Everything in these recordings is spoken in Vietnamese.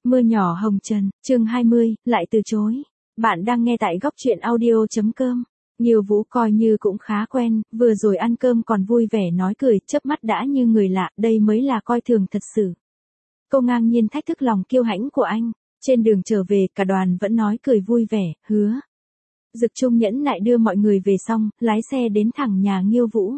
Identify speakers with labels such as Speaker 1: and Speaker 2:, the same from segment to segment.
Speaker 1: Mưa nhỏ hồng trần, chương 20, lại từ chối. Bạn đang nghe tại góc truyện audio.com. Nghiêu Vũ coi như cũng khá quen, vừa rồi ăn cơm còn vui vẻ nói cười, chớp mắt đã như người lạ, đây mới là coi thường thật sự. Cô ngang nhiên thách thức lòng kiêu hãnh của anh. Trên đường trở về, cả đoàn vẫn nói cười vui vẻ, hứa. Dực Trung nhẫn nại đưa mọi người về xong, lái xe đến thẳng nhà Nghiêu Vũ.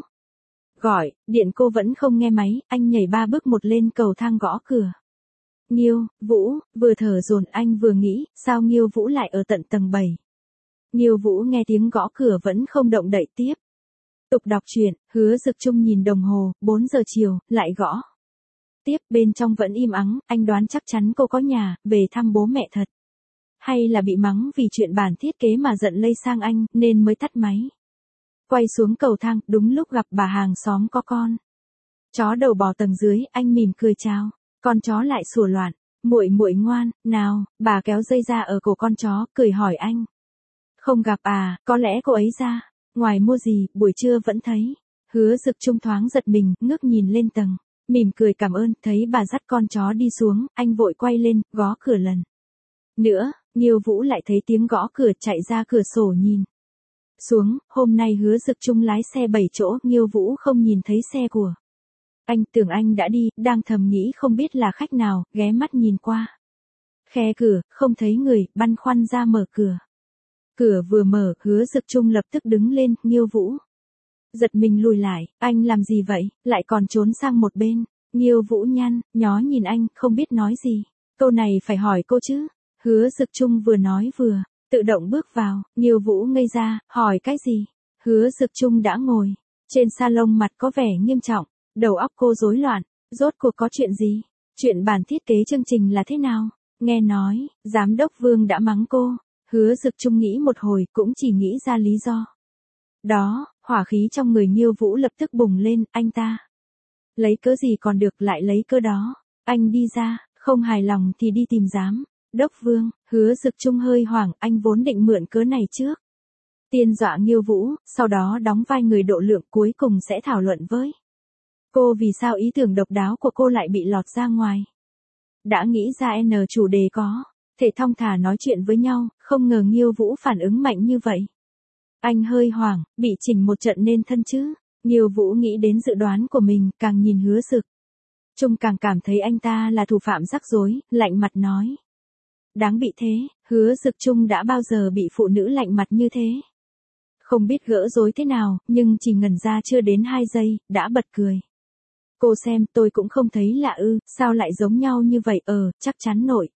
Speaker 1: Gọi, điện cô vẫn không nghe máy, anh nhảy 3 bước một lên cầu thang gõ cửa. Nghiêu Vũ, vừa thở dồn anh vừa nghĩ, sao Nghiêu Vũ lại ở tận tầng 7. Nghiêu Vũ nghe tiếng gõ cửa vẫn không động đậy tiếp. Tục đọc truyện, Hứa Dực Trung nhìn đồng hồ, 4 giờ chiều, lại gõ. Tiếp, bên trong vẫn im ắng, anh đoán chắc chắn cô có nhà, về thăm bố mẹ thật. Hay là bị mắng vì chuyện bản thiết kế mà giận lây sang anh, nên mới tắt máy. Quay xuống cầu thang, đúng lúc gặp bà hàng xóm có con. Chó đầu bò tầng dưới, anh mỉm cười chào. Con chó lại sủa loạn, muội muội ngoan, nào, bà kéo dây ra ở cổ con chó, cười hỏi anh. Không gặp à, có lẽ cô ấy ra, ngoài mua gì, buổi trưa vẫn thấy. Hứa Dực Trung thoáng giật mình, ngước nhìn lên tầng, mỉm cười cảm ơn, thấy bà dắt con chó đi xuống, anh vội quay lên, gõ cửa lần nữa, Nghiêu Vũ lại thấy tiếng gõ cửa chạy ra cửa sổ nhìn. Xuống, hôm nay Hứa Dực Trung lái xe 7 chỗ, Nghiêu Vũ không nhìn thấy xe của. Anh tưởng anh đã đi, đang thầm nghĩ không biết là khách nào, ghé mắt nhìn qua. Khe cửa, không thấy người, băn khoăn ra mở cửa. Cửa vừa mở, Hứa Dực Trung lập tức đứng lên, Nghiêu Vũ. Giật mình lùi lại, anh làm gì vậy, lại còn trốn sang một bên. Nghiêu Vũ nhăn, nhó nhìn anh, không biết nói gì. Câu này phải hỏi cô chứ. Hứa Dực Trung vừa nói vừa, tự động bước vào, Nghiêu Vũ ngây ra, hỏi cái gì. Hứa Dực Trung đã ngồi trên salon, mặt có vẻ nghiêm trọng. Đầu óc cô rối loạn, rốt cuộc có chuyện gì? Chuyện bản thiết kế chương trình là thế nào? Nghe nói, giám đốc Vương đã mắng cô. Hứa Dực Trung nghĩ một hồi cũng chỉ nghĩ ra lý do. Đó, hỏa khí trong người Nghiêu Vũ lập tức bùng lên, anh ta. Lấy cớ gì còn được lại lấy cớ đó. Anh đi ra, không hài lòng thì đi tìm giám đốc Vương. Hứa Dực Trung hơi hoảng, anh vốn định mượn cớ này trước tiên dọa Nghiêu Vũ, sau đó đóng vai người độ lượng, cuối cùng sẽ thảo luận với cô vì sao ý tưởng độc đáo của cô lại bị lọt ra ngoài. Đã nghĩ ra N chủ đề có thể thong thả nói chuyện với nhau, không ngờ Nghiêu Vũ phản ứng mạnh như vậy. Anh hơi hoảng, bị chỉnh một trận nên thân chứ. Nghiêu Vũ nghĩ đến dự đoán của mình, càng nhìn Hứa Dực Trung càng cảm thấy anh ta là thủ phạm rắc rối, lạnh mặt nói. Đáng bị thế, Hứa Dực Trung đã bao giờ bị phụ nữ lạnh mặt như thế. Không biết gỡ rối thế nào, nhưng chỉ ngẩn ra chưa đến 2 giây, đã bật cười. Cô xem, tôi cũng không thấy lạ sao lại giống nhau như vậy, chắc chắn nội.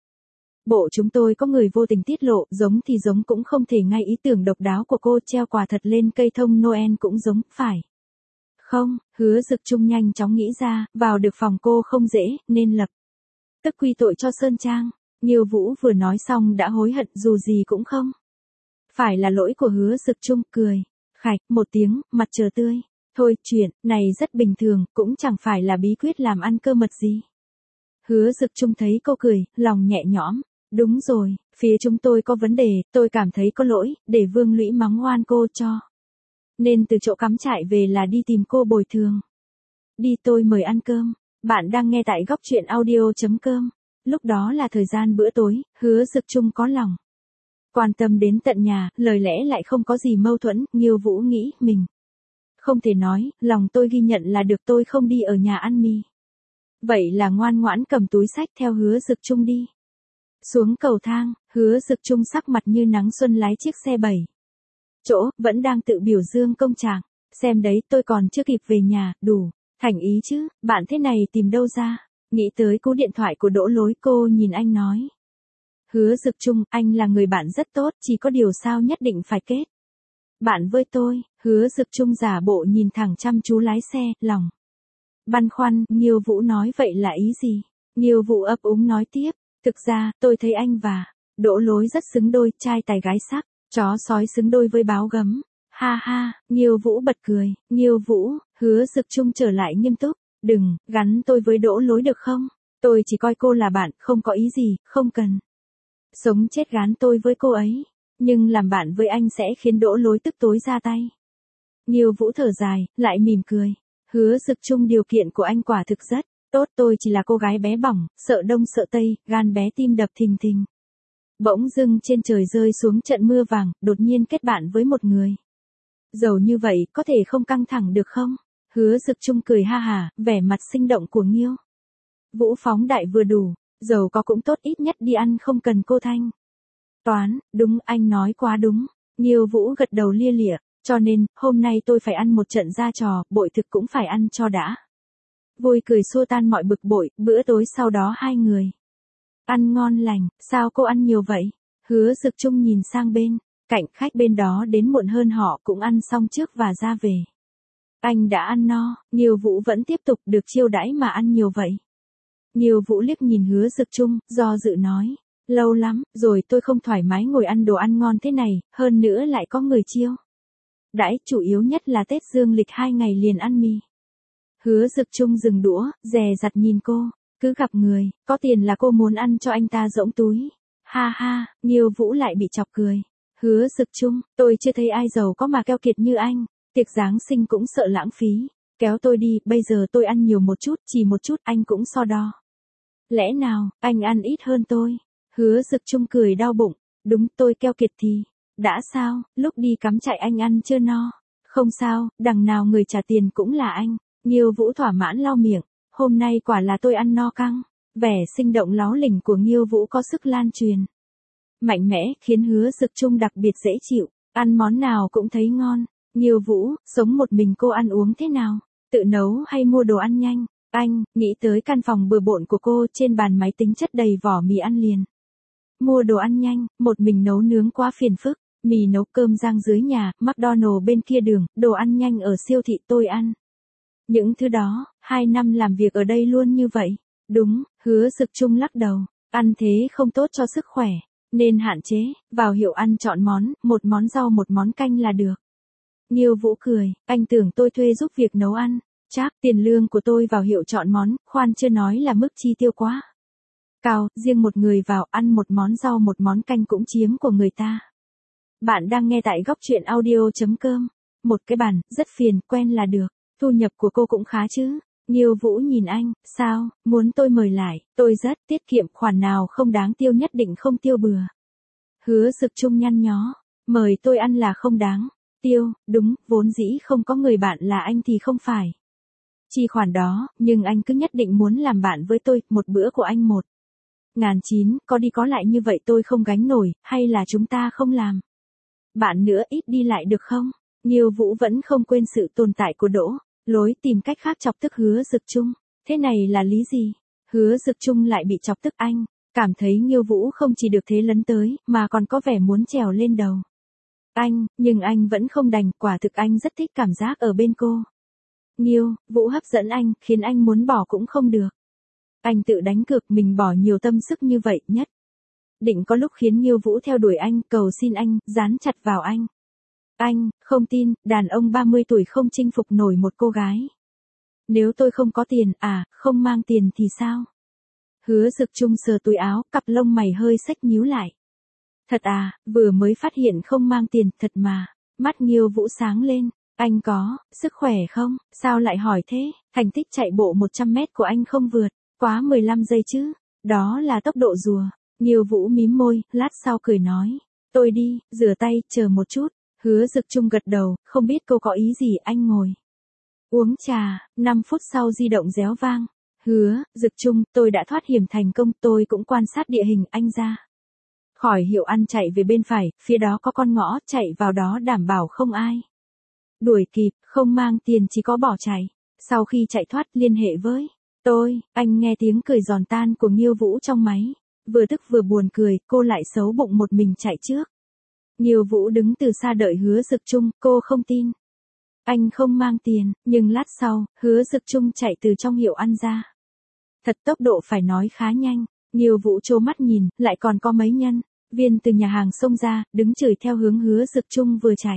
Speaker 1: Bộ chúng tôi có người vô tình tiết lộ, giống thì giống cũng không thể ngay ý tưởng độc đáo của cô treo quà thật lên cây thông Noel cũng giống, phải. Không, Hứa Dực Trung nhanh chóng nghĩ ra, vào được phòng cô không dễ, nên lập tức quy tội cho Sơn Trang. Nghiêu Vũ vừa nói xong đã hối hận, dù gì cũng không phải là lỗi của Hứa Dực Trung, cười khạch một tiếng, mặt trời tươi. Thôi, chuyện này rất bình thường, cũng chẳng phải là bí quyết làm ăn cơ mật gì. Hứa Dực Trung thấy cô cười, lòng nhẹ nhõm. Đúng rồi, phía chúng tôi có vấn đề, tôi cảm thấy có lỗi, để Vương Lũy mắng oan cô cho. Nên từ chỗ cắm trại về là đi tìm cô bồi thường. Đi, tôi mời ăn cơm. Bạn đang nghe tại góc truyện audio.com. Lúc đó là thời gian bữa tối, Hứa Dực Trung có lòng quan tâm đến tận nhà, lời lẽ lại không có gì mâu thuẫn. Nghiêu Vũ nghĩ mình không thể nói, lòng tôi ghi nhận là được, tôi không đi ở nhà ăn mì. Vậy là ngoan ngoãn cầm túi xách theo Hứa Dực Trung đi. Xuống cầu thang, Hứa Dực Trung sắc mặt như nắng xuân lái chiếc xe 7 chỗ, vẫn đang tự biểu dương công trạng. Xem đấy, tôi còn chưa kịp về nhà, đủ thành ý chứ, bạn thế này tìm đâu ra. Nghĩ tới cú điện thoại của Đỗ Lối, cô nhìn anh nói. Hứa Dực Trung, anh là người bạn rất tốt, chỉ có điều sao nhất định phải kết bạn với tôi. Hứa Dực Trung giả bộ nhìn thẳng chăm chú lái xe, lòng băn khoăn. Nghiêu Vũ nói vậy là ý gì? Nghiêu Vũ ấp úng nói tiếp. Thực ra, tôi thấy anh và Đỗ Lối rất xứng đôi, trai tài gái sắc, chó sói xứng đôi với báo gấm. Ha ha, Nghiêu Vũ bật cười. Nghiêu Vũ, Hứa Dực Trung trở lại nghiêm túc. Đừng gắn tôi với Đỗ Lối được không? Tôi chỉ coi cô là bạn, không có ý gì, không cần sống chết gán tôi với cô ấy. Nhưng làm bạn với anh sẽ khiến Đỗ Lối tức tối ra tay. Nghiêu Vũ thở dài, lại mỉm cười. Hứa Dực Trung, điều kiện của anh quả thực rất Tốt, tôi chỉ là cô gái bé bỏng, sợ đông sợ tây, gan bé tim đập thình thình. Bỗng dưng trên trời rơi xuống trận mưa vàng, đột nhiên kết bạn với một người. Giàu như vậy, có thể không căng thẳng được không? Hứa Dực Trung cười ha hả, vẻ mặt sinh động của Nghiêu Vũ phóng đại vừa đủ, giàu có cũng tốt, ít nhất đi ăn không cần cô Thanh toán. Đúng, anh nói quá đúng. Nghiêu Vũ gật đầu lia lịa, cho nên, hôm nay tôi phải ăn một trận ra trò, bội thực cũng phải ăn cho đã. Vui cười xua tan mọi bực bội, bữa tối sau đó hai người ăn ngon lành. Sao cô ăn nhiều vậy? Hứa Dực Trung nhìn sang bên cạnh, khách bên đó đến muộn hơn họ cũng ăn xong trước và ra về. Anh đã ăn no. Nghiêu Vũ vẫn tiếp tục được chiêu đãi mà ăn nhiều vậy. Nghiêu Vũ liếc nhìn Hứa Dực Trung, do dự nói, lâu lắm rồi tôi không thoải mái ngồi ăn đồ ăn ngon thế này, hơn nữa lại có người chiêu đãi, chủ yếu nhất là Tết dương lịch 2 ngày liền ăn mì. Hứa Dực Trung dừng đũa, dè dặt nhìn cô, cứ gặp người có tiền là cô muốn ăn cho anh ta rỗng túi. Ha ha, Nghiêu Vũ lại bị chọc cười. Hứa Dực Trung, tôi chưa thấy ai giàu có mà keo kiệt như anh, tiệc Giáng sinh cũng sợ lãng phí, kéo tôi đi, bây giờ tôi ăn nhiều một chút, chỉ một chút, anh cũng so đo. Lẽ nào, anh ăn ít hơn tôi? Hứa Dực Trung cười đau bụng, đúng, tôi keo kiệt thì đã sao, lúc đi cắm trại anh ăn chưa no. Không sao, đằng nào người trả tiền cũng là anh. Nghiêu Vũ thỏa mãn lau miệng, hôm nay quả là tôi ăn no căng. Vẻ sinh động láo lỉnh của Nghiêu Vũ có sức lan truyền mạnh mẽ, khiến Hứa Dực Trung đặc biệt dễ chịu, ăn món nào cũng thấy ngon. Nghiêu Vũ, sống một mình cô ăn uống thế nào? Tự nấu hay mua đồ ăn nhanh? Anh nghĩ tới căn phòng bừa bộn của cô, trên bàn máy tính chất đầy vỏ mì ăn liền. Mua đồ ăn nhanh, một mình nấu nướng quá phiền phức, mì nấu cơm rang dưới nhà, McDonald's bên kia đường, đồ ăn nhanh ở siêu thị tôi ăn. Những thứ đó, 2 năm làm việc ở đây luôn như vậy. Đúng, Hứa Dực Trung lắc đầu, ăn thế không tốt cho sức khỏe, nên hạn chế, vào hiệu ăn chọn món, một món rau một món canh là được. Nghiêu Vũ cười, anh tưởng tôi thuê giúp việc nấu ăn, chắc tiền lương của tôi vào hiệu chọn món, khoan chưa nói là mức chi tiêu quá cao, riêng một người vào ăn một món rau một món canh cũng chiếm của người ta. Bạn đang nghe tại góc truyện audio.com. Một cái bàn, rất phiền, quen là được. Thu nhập của cô cũng khá chứ. Nghiêu Vũ nhìn anh, sao, muốn tôi mời lại, tôi rất tiết kiệm, khoản nào không đáng tiêu nhất định không tiêu bừa. Hứa Dực Trung nhăn nhó, mời tôi ăn là không đáng tiêu, đúng, vốn dĩ không có người bạn là anh thì không phải chi khoản đó, nhưng anh cứ nhất định muốn làm bạn với tôi, một bữa của anh 1.900, có đi có lại như vậy tôi không gánh nổi, hay là chúng ta không làm bạn nữa, ít đi lại được không? Nghiêu Vũ vẫn không quên sự tồn tại của Đỗ Lối, tìm cách khác chọc tức Hứa Dực Trung. Thế này là lý gì? Hứa Dực Trung lại bị chọc tức, anh cảm thấy Nghiêu Vũ không chỉ được thế lấn tới, mà còn có vẻ muốn trèo lên đầu anh, nhưng anh vẫn không đành, quả thực anh rất thích cảm giác ở bên cô. Nghiêu Vũ hấp dẫn anh, khiến anh muốn bỏ cũng không được. Anh tự đánh cược mình bỏ nhiều tâm sức như vậy, nhất định có lúc khiến Nghiêu Vũ theo đuổi anh, cầu xin anh, dán chặt vào anh. Anh không tin, đàn ông 30 tuổi không chinh phục nổi một cô gái. Nếu tôi không có tiền, không mang tiền thì sao? Hứa Dực Trung sờ túi áo, cặp lông mày hơi xếch nhíu lại. Thật à, vừa mới phát hiện không mang tiền, thật mà. Mắt Nghiêu Vũ sáng lên, anh có sức khỏe không? Sao lại hỏi thế? Thành tích chạy bộ 100 mét của anh không vượt quá 15 giây chứ? Đó là tốc độ rùa. Nghiêu Vũ mím môi, lát sau cười nói, tôi đi, rửa tay, chờ một chút. Hứa Dực Trung gật đầu, không biết cô có ý gì, anh ngồi uống trà. 5 phút sau di động réo vang. Hứa Dực Trung, tôi đã thoát hiểm thành công, tôi cũng quan sát địa hình, anh ra khỏi hiệu ăn chạy về bên phải, phía đó có con ngõ, chạy vào đó đảm bảo không ai đuổi kịp, không mang tiền chỉ có bỏ chạy. Sau khi chạy thoát liên hệ với tôi. Anh nghe tiếng cười giòn tan của Nghiêu Vũ trong máy, vừa tức vừa buồn cười, cô lại xấu bụng một mình chạy trước. Nghiêu Vũ đứng từ xa đợi Hứa Dực Trung, cô không tin anh không mang tiền, nhưng lát sau, Hứa Dực Trung chạy từ trong hiệu ăn ra. Thật tốc độ phải nói khá nhanh. Nghiêu Vũ trố mắt nhìn, lại còn có mấy nhân viên từ nhà hàng xông ra, đứng chửi theo hướng Hứa Dực Trung vừa chạy.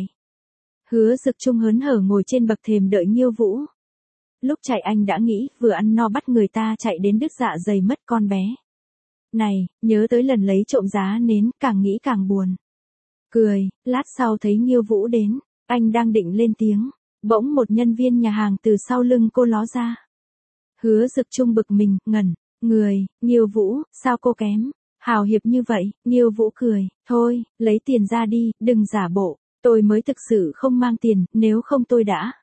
Speaker 1: Hứa Dực Trung hớn hở ngồi trên bậc thềm đợi Nghiêu Vũ. Lúc chạy anh đã nghĩ, vừa ăn no bắt người ta chạy đến đứt dạ dày mất, con bé này, nhớ tới lần lấy trộm giá nến, càng nghĩ càng buồn cười. Lát sau thấy Nghiêu Vũ đến, anh đang định lên tiếng, bỗng một nhân viên nhà hàng từ sau lưng cô ló ra. Hứa Dực Trung bực mình, ngẩn người, Nghiêu Vũ, sao cô kém? Hào hiệp như vậy, Nghiêu Vũ cười, thôi, lấy tiền ra đi, đừng giả bộ, tôi mới thực sự không mang tiền, nếu không tôi đã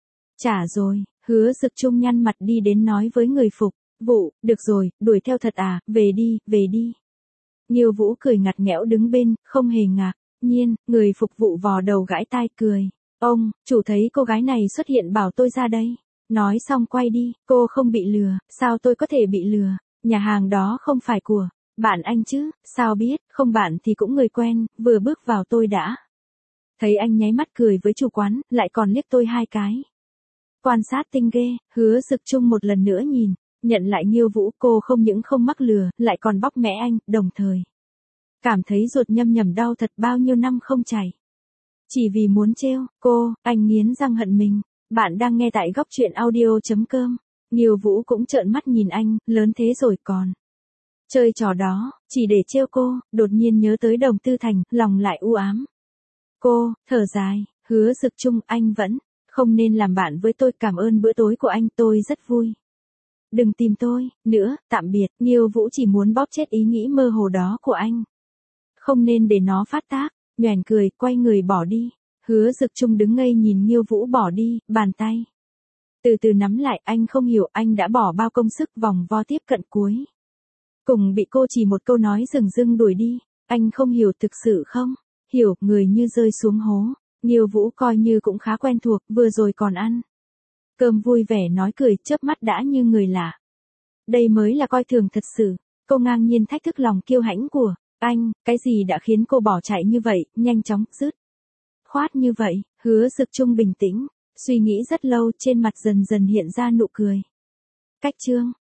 Speaker 1: trả rồi. Hứa Dực Trung nhăn mặt đi đến nói với người phục vụ, được rồi, đuổi theo thật à, về đi, về đi. Nghiêu Vũ cười ngặt nghẽo đứng bên, không hề ngạc nhiên, người phục vụ vò đầu gãi tai cười. Ông, chủ thấy cô gái này xuất hiện bảo tôi ra đây. Nói xong quay đi, cô không bị lừa, sao tôi có thể bị lừa, nhà hàng đó không phải của bạn anh chứ, sao biết, không bạn thì cũng người quen, vừa bước vào tôi đã thấy anh nháy mắt cười với chủ quán, lại còn liếc tôi hai cái. Quan sát tinh ghê, Hứa Dực Trung một lần nữa nhìn, nhận lại Nghiêu Vũ, cô không những không mắc lừa, lại còn bóc mẽ anh, đồng thời cảm thấy ruột nhâm nhầm đau thật, bao nhiêu năm không chảy. Chỉ vì muốn trêu cô, anh nghiến răng hận mình. Bạn đang nghe tại góc truyện audio.com. Nghiêu Vũ cũng trợn mắt nhìn anh, lớn thế rồi còn chơi trò đó, chỉ để trêu cô, đột nhiên nhớ tới Đồng Tư Thành, lòng lại u ám. Cô, thở dài, Hứa Dực Trung, anh vẫn không nên làm bạn với tôi, cảm ơn bữa tối của anh, tôi rất vui. Đừng tìm tôi nữa, tạm biệt. Nghiêu Vũ chỉ muốn bóp chết ý nghĩ mơ hồ đó của anh. Không nên để nó phát tác, nhoẻn cười, quay người bỏ đi. Hứa Dực Trung đứng ngây nhìn Nghiêu Vũ bỏ đi, bàn tay từ từ nắm lại, anh không hiểu anh đã bỏ bao công sức vòng vo tiếp cận cuối cùng bị cô chỉ một câu nói dửng dưng đuổi đi. Anh không hiểu, thực sự không hiểu, người như rơi xuống hố. Nghiêu Vũ coi như cũng khá quen thuộc, vừa rồi còn ăn cơm vui vẻ nói cười, chớp mắt đã như người lạ. Đây mới là coi thường thật sự. Cô ngang nhiên thách thức lòng kiêu hãnh của anh, cái gì đã khiến cô bỏ chạy như vậy, nhanh chóng, dứt khoát như vậy. Hứa Dực Trung bình tĩnh, suy nghĩ rất lâu, trên mặt dần dần hiện ra nụ cười. Cách chương